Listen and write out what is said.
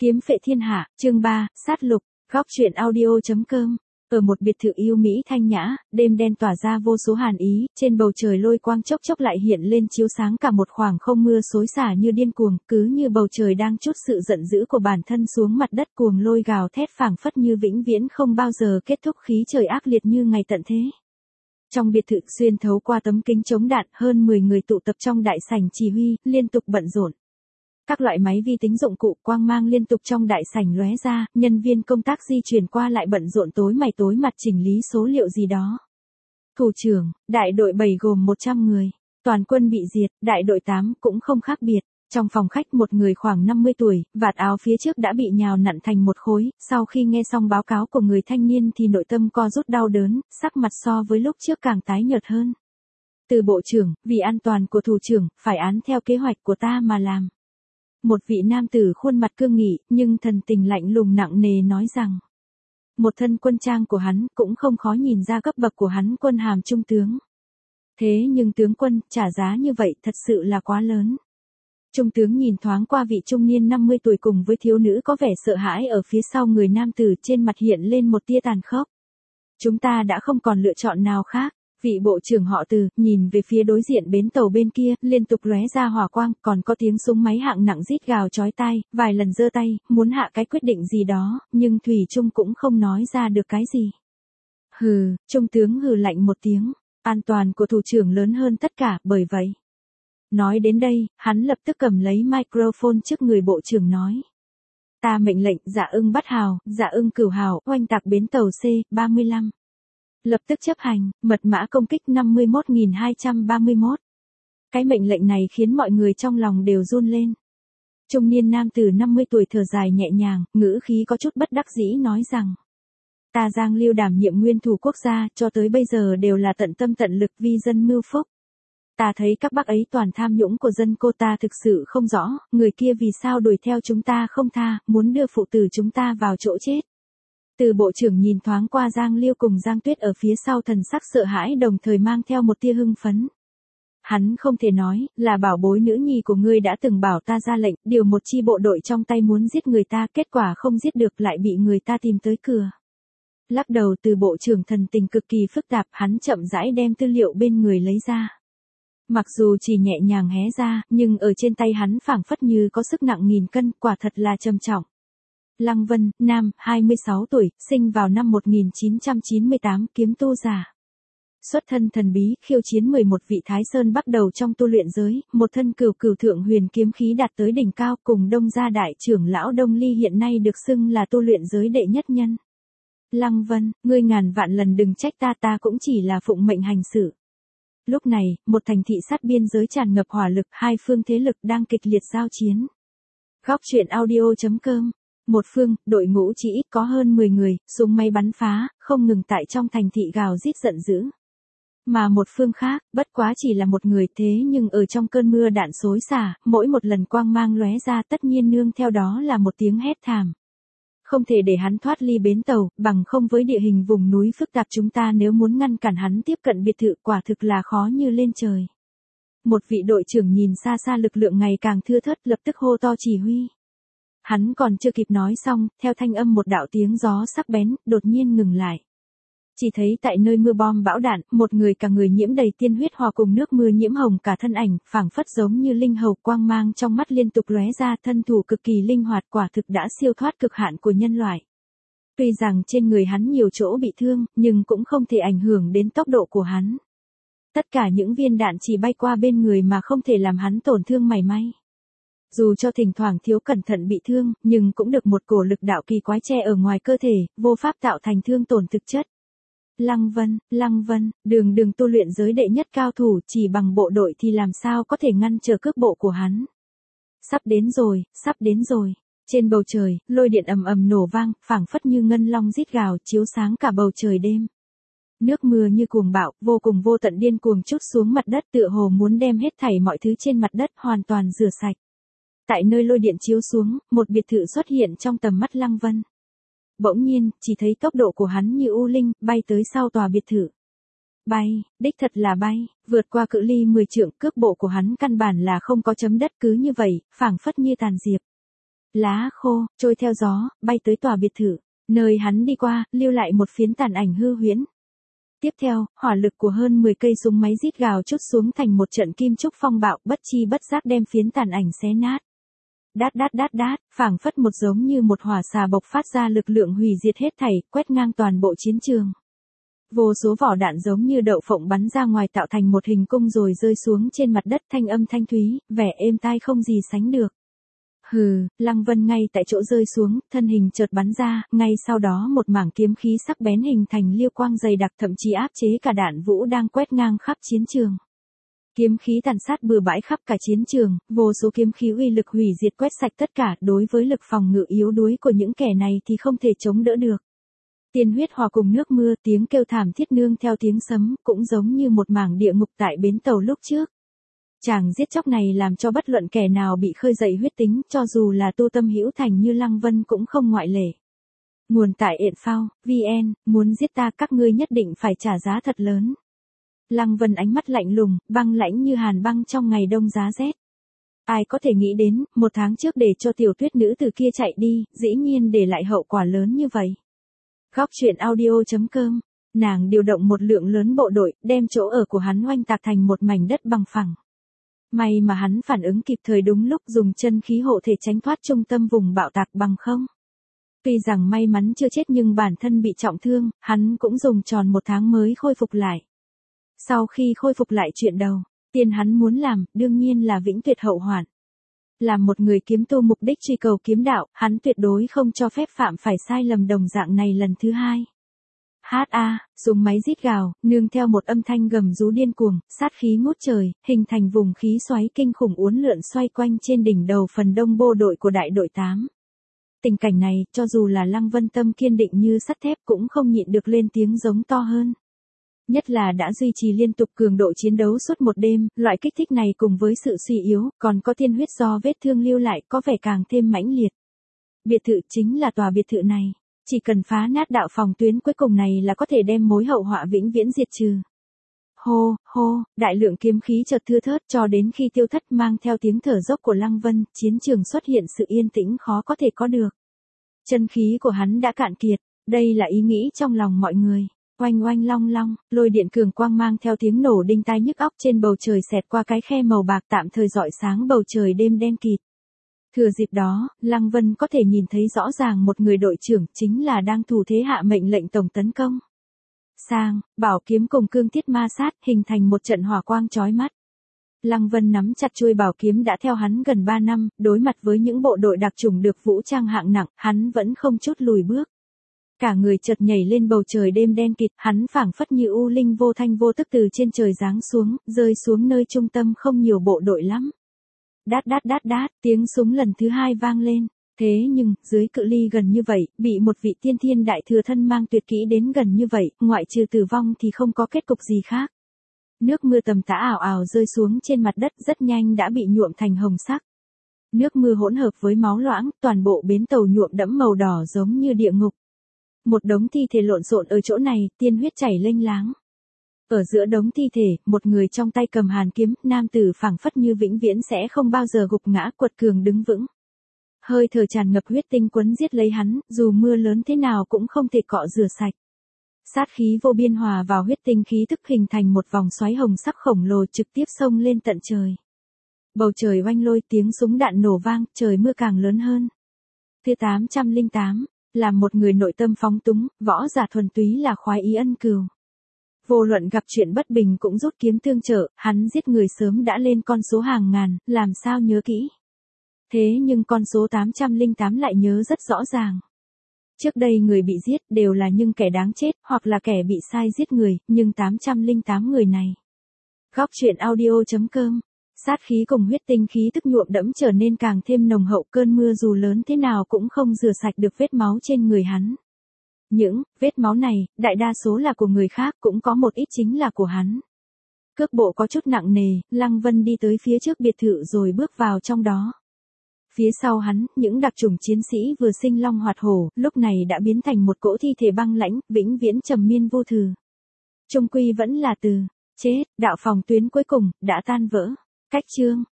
Kiếm phệ thiên hạ, chương 3, sát lục, góc truyện audio.com. Ở một biệt thự yêu Mỹ thanh nhã, đêm đen tỏa ra vô số hàn ý, trên bầu trời lôi quang chốc chốc lại hiện lên chiếu sáng cả một khoảng không, mưa xối xả như điên cuồng, cứ như bầu trời đang trút sự giận dữ của bản thân xuống mặt đất, cuồng lôi gào thét phảng phất như vĩnh viễn không bao giờ kết thúc, khí trời ác liệt như ngày tận thế. Trong biệt thự, xuyên thấu qua tấm kính chống đạn, hơn 10 người tụ tập trong đại sảnh chỉ huy, liên tục bận rộn. Các loại máy vi tính, dụng cụ, quang mang liên tục trong đại sảnh lóe ra, nhân viên công tác di chuyển qua lại bận rộn tối mày tối mặt chỉnh lý số liệu gì đó. Thủ trưởng, đại đội 7 gồm 100 người. Toàn quân bị diệt, đại đội 8 cũng không khác biệt. Trong phòng khách, một người khoảng 50 tuổi, vạt áo phía trước đã bị nhào nặn thành một khối, sau khi nghe xong báo cáo của người thanh niên thì nội tâm co rút đau đớn, sắc mặt so với lúc trước càng tái nhợt hơn. Từ bộ trưởng, vì an toàn của thủ trưởng, phải án theo kế hoạch của ta mà làm. Một vị nam tử khuôn mặt cương nghị, nhưng thần tình lạnh lùng nặng nề nói rằng. Một thân quân trang của hắn cũng không khó nhìn ra cấp bậc của hắn, quân hàm trung tướng. Thế nhưng tướng quân, trả giá như vậy thật sự là quá lớn. Trung tướng nhìn thoáng qua vị trung niên 50 tuổi cùng với thiếu nữ có vẻ sợ hãi ở phía sau người nam tử, trên mặt hiện lên một tia tàn khốc. Chúng ta đã không còn lựa chọn nào khác. Vị bộ trưởng họ Từ, nhìn về phía đối diện bến tàu bên kia, liên tục lóe ra hỏa quang, còn có tiếng súng máy hạng nặng rít gào chói tai, vài lần giơ tay, muốn hạ cái quyết định gì đó, nhưng Thủy Trung cũng không nói ra được cái gì. Hừ, Trung tướng hừ lạnh một tiếng, an toàn của thủ trưởng lớn hơn tất cả, bởi vậy. Nói đến đây, hắn lập tức cầm lấy microphone trước người bộ trưởng nói. Ta mệnh lệnh Dạ Ưng Bát Hào, Dạ Ưng Cửu Hào, oanh tạc bến tàu C-35. Lập tức chấp hành, mật mã công kích 51.231. Cái mệnh lệnh này khiến mọi người trong lòng đều run lên. Trung niên nam tử 50 tuổi thở dài nhẹ nhàng, ngữ khí có chút bất đắc dĩ nói rằng. Ta Giang Liêu đảm nhiệm nguyên thủ quốc gia, cho tới bây giờ đều là tận tâm tận lực vì dân mưu phúc. Ta thấy các bác ấy toàn tham nhũng của dân, cô ta thực sự không rõ, người kia vì sao đuổi theo chúng ta không tha, muốn đưa phụ tử chúng ta vào chỗ chết. Từ bộ trưởng nhìn thoáng qua Giang Liêu cùng Giang Tuyết ở phía sau, thần sắc sợ hãi đồng thời mang theo một tia hưng phấn. Hắn không thể nói, là bảo bối nữ nhi của ngươi đã từng bảo ta ra lệnh, điều một chi bộ đội trong tay muốn giết người ta, kết quả không giết được lại bị người ta tìm tới cửa. Lắc đầu, từ bộ trưởng thần tình cực kỳ phức tạp, hắn chậm rãi đem tư liệu bên người lấy ra. Mặc dù chỉ nhẹ nhàng hé ra, nhưng ở trên tay hắn phảng phất như có sức nặng nghìn cân, quả thật là trầm trọng. Lăng Vân, nam, 26 tuổi, sinh vào năm 1998, kiếm tu giả. Xuất thân thần bí, khiêu chiến 11 vị Thái Sơn bắt đầu trong tu luyện giới, một thân cửu cửu thượng huyền kiếm khí đạt tới đỉnh cao, cùng Đông gia đại trưởng lão Đông Ly hiện nay được xưng là tu luyện giới đệ nhất nhân. Lăng Vân, ngươi ngàn vạn lần đừng trách ta cũng chỉ là phụng mệnh hành sự. Lúc này, một thành thị sát biên giới tràn ngập hỏa lực, hai phương thế lực đang kịch liệt giao chiến. Góc truyện audio.com. Một phương, đội ngũ chỉ ít có hơn 10 người, súng máy bắn phá, không ngừng tại trong thành thị gào rít giận dữ. Mà một phương khác, bất quá chỉ là một người, thế nhưng ở trong cơn mưa đạn xối xả, mỗi một lần quang mang lóe ra tất nhiên nương theo đó là một tiếng hét thảm. Không thể để hắn thoát ly bến tàu, bằng không với địa hình vùng núi phức tạp chúng ta nếu muốn ngăn cản hắn tiếp cận biệt thự quả thực là khó như lên trời. Một vị đội trưởng nhìn xa xa lực lượng ngày càng thưa thớt, lập tức hô to chỉ huy. Hắn còn chưa kịp nói xong, theo thanh âm một đạo tiếng gió sắc bén, đột nhiên ngừng lại. Chỉ thấy tại nơi mưa bom bão đạn, một người cả người nhiễm đầy tiên huyết hòa cùng nước mưa nhiễm hồng cả thân ảnh, phảng phất giống như linh hầu, quang mang trong mắt liên tục lóe ra, thân thủ cực kỳ linh hoạt, quả thực đã siêu thoát cực hạn của nhân loại. Tuy rằng trên người hắn nhiều chỗ bị thương, nhưng cũng không thể ảnh hưởng đến tốc độ của hắn. Tất cả những viên đạn chỉ bay qua bên người mà không thể làm hắn tổn thương mảy may. Dù cho thỉnh thoảng thiếu cẩn thận bị thương, nhưng cũng được một cổ lực đạo kỳ quái che ở ngoài cơ thể, vô pháp tạo thành thương tổn thực chất. Lăng Vân, đường tu luyện giới đệ nhất cao thủ, chỉ bằng bộ đội thì làm sao có thể ngăn trở cước bộ của hắn. Sắp đến rồi. Trên bầu trời, lôi điện ầm ầm nổ vang, phảng phất như ngân long rít gào, chiếu sáng cả bầu trời đêm. Nước mưa như cuồng bạo, vô cùng vô tận điên cuồng trút xuống mặt đất, tựa hồ muốn đem hết thảy mọi thứ trên mặt đất hoàn toàn rửa sạch. Tại nơi lôi điện chiếu xuống, một biệt thự xuất hiện trong tầm mắt Lăng Vân. Bỗng nhiên, chỉ thấy tốc độ của hắn như u linh, bay tới sau tòa biệt thự. Bay, đích thật là bay, vượt qua cự ly 10 trượng, cước bộ của hắn căn bản là không có chấm đất, cứ như vậy, phảng phất như tàn diệp. Lá khô, trôi theo gió, bay tới tòa biệt thự, nơi hắn đi qua, lưu lại một phiến tàn ảnh hư huyễn. Tiếp theo, hỏa lực của hơn 10 cây súng máy rít gào trút xuống thành một trận kim chúc phong bạo, bất chi bất giác đem phiến tàn ảnh xé nát. Đát đát đát đát, phảng phất một giống như một hỏa xà bộc phát ra lực lượng hủy diệt hết thảy, quét ngang toàn bộ chiến trường. Vô số vỏ đạn giống như đậu phộng bắn ra ngoài tạo thành một hình cung rồi rơi xuống trên mặt đất, thanh âm thanh thúy, vẻ êm tai không gì sánh được. Hừ, Lăng Vân ngay tại chỗ rơi xuống, thân hình chợt bắn ra, ngay sau đó một mảng kiếm khí sắc bén hình thành liêu quang dày đặc, thậm chí áp chế cả đạn vũ đang quét ngang khắp chiến trường. Kiếm khí tàn sát bừa bãi khắp cả chiến trường, vô số kiếm khí uy lực hủy diệt quét sạch tất cả, đối với lực phòng ngự yếu đuối của những kẻ này thì không thể chống đỡ được. Tiên huyết hòa cùng nước mưa, tiếng kêu thảm thiết nương theo tiếng sấm, cũng giống như một mảng địa ngục tại bến tàu lúc trước. Chàng giết chóc này làm cho bất luận kẻ nào bị khơi dậy huyết tính, cho dù là tu tâm hữu thành như Lăng Vân cũng không ngoại lệ. Nguồn tại Phao, VN, muốn giết ta các ngươi nhất định phải trả giá thật lớn. Lăng Vân ánh mắt lạnh lùng, băng lãnh như hàn băng trong ngày đông giá rét. Ai có thể nghĩ đến, một tháng trước để cho tiểu tuyết nữ từ kia chạy đi, dĩ nhiên để lại hậu quả lớn như vậy. Góc truyện audio.com, nàng điều động một lượng lớn bộ đội, đem chỗ ở của hắn oanh tạc thành một mảnh đất bằng phẳng. May mà hắn phản ứng kịp thời đúng lúc, dùng chân khí hộ thể tránh thoát trung tâm vùng bạo tạc bằng không. Tuy rằng may mắn chưa chết nhưng bản thân bị trọng thương, hắn cũng dùng tròn một tháng mới khôi phục lại. Sau khi khôi phục lại chuyện đầu tiên hắn muốn làm, đương nhiên là vĩnh tuyệt hậu hoạn. Làm một người kiếm tu mục đích truy cầu kiếm đạo, hắn tuyệt đối không cho phép phạm phải sai lầm đồng dạng này lần thứ hai. Dùng máy rít gào, nương theo một âm thanh gầm rú điên cuồng, sát khí ngút trời, hình thành vùng khí xoáy kinh khủng uốn lượn xoay quanh trên đỉnh đầu phần đông bộ đội của đại đội 8. Tình cảnh này, cho dù là Lăng Vân tâm kiên định như sắt thép cũng không nhịn được lên tiếng giống to hơn. Nhất là đã duy trì liên tục cường độ chiến đấu suốt một đêm, loại kích thích này cùng với sự suy yếu, còn có tiên huyết do vết thương lưu lại có vẻ càng thêm mãnh liệt. Biệt thự chính là tòa biệt thự này. Chỉ cần phá nát đạo phòng tuyến cuối cùng này là có thể đem mối hậu họa vĩnh viễn diệt trừ. Hô, hô, đại lượng kiếm khí chợt thưa thớt cho đến khi tiêu thất, mang theo tiếng thở dốc của Lăng Vân, chiến trường xuất hiện sự yên tĩnh khó có thể có được. Chân khí của hắn đã cạn kiệt, đây là ý nghĩ trong lòng mọi người. Oanh oanh long long, lôi điện cường quang mang theo tiếng nổ đinh tai nhức óc trên bầu trời xẹt qua cái khe màu bạc tạm thời rọi sáng bầu trời đêm đen kịt. Thừa dịp đó, Lăng Vân có thể nhìn thấy rõ ràng một người đội trưởng chính là đang thủ thế hạ mệnh lệnh tổng tấn công. Sang, bảo kiếm cùng cương thiết ma sát, hình thành một trận hỏa quang chói mắt. Lăng Vân nắm chặt chuôi bảo kiếm đã theo hắn gần 3 năm, đối mặt với những bộ đội đặc chủng được vũ trang hạng nặng, hắn vẫn không chút lùi bước. Cả người chợt nhảy lên bầu trời đêm đen kịt, hắn phảng phất như u linh vô thanh vô tức từ trên trời giáng xuống, rơi xuống nơi trung tâm không nhiều bộ đội lắm. Đát đát đát đát, tiếng súng lần thứ hai vang lên. Thế nhưng, dưới cự ly gần như vậy, bị một vị tiên thiên đại thừa thân mang tuyệt kỹ đến gần như vậy, ngoại trừ tử vong thì không có kết cục gì khác. Nước mưa tầm tã ảo ảo rơi xuống trên mặt đất rất nhanh đã bị nhuộm thành hồng sắc. Nước mưa hỗn hợp với máu loãng, toàn bộ bến tàu nhuộm đẫm màu đỏ giống như địa ngục. Một đống thi thể lộn xộn ở chỗ này, tiên huyết chảy lênh láng. Ở giữa đống thi thể, một người trong tay cầm hàn kiếm, nam tử phảng phất như vĩnh viễn sẽ không bao giờ gục ngã, quật cường đứng vững. Hơi thở tràn ngập huyết tinh quấn giết lấy hắn, dù mưa lớn thế nào cũng không thể cọ rửa sạch. Sát khí vô biên hòa vào huyết tinh khí thức hình thành một vòng xoáy hồng sắc khổng lồ trực tiếp xông lên tận trời. Bầu trời oanh lôi, tiếng súng đạn nổ vang, trời mưa càng lớn hơn. Thứ 808, là một người nội tâm phóng túng, võ giả thuần túy là khoái ý ân cừu. Vô luận gặp chuyện bất bình cũng rút kiếm tương trợ, hắn giết người sớm đã lên con số hàng ngàn, làm sao nhớ kỹ. Thế nhưng con số 808 lại nhớ rất rõ ràng. Trước đây người bị giết đều là những kẻ đáng chết, hoặc là kẻ bị sai giết người, nhưng 808 người này. Góc truyện audio.com, sát khí cùng huyết tinh khí tức nhuộm đẫm trở nên càng thêm nồng hậu, cơn mưa dù lớn thế nào cũng không rửa sạch được vết máu trên người hắn. Những vết máu này, đại đa số là của người khác, cũng có một ít chính là của hắn. Cước bộ có chút nặng nề, Lăng Vân đi tới phía trước biệt thự rồi bước vào trong đó. Phía sau hắn, những đặc chủng chiến sĩ vừa sinh long hoạt hổ, lúc này đã biến thành một cỗ thi thể băng lãnh, vĩnh viễn trầm miên vô thừ. Chung quy vẫn là từ chết, đạo phòng tuyến cuối cùng đã tan vỡ. Cách chương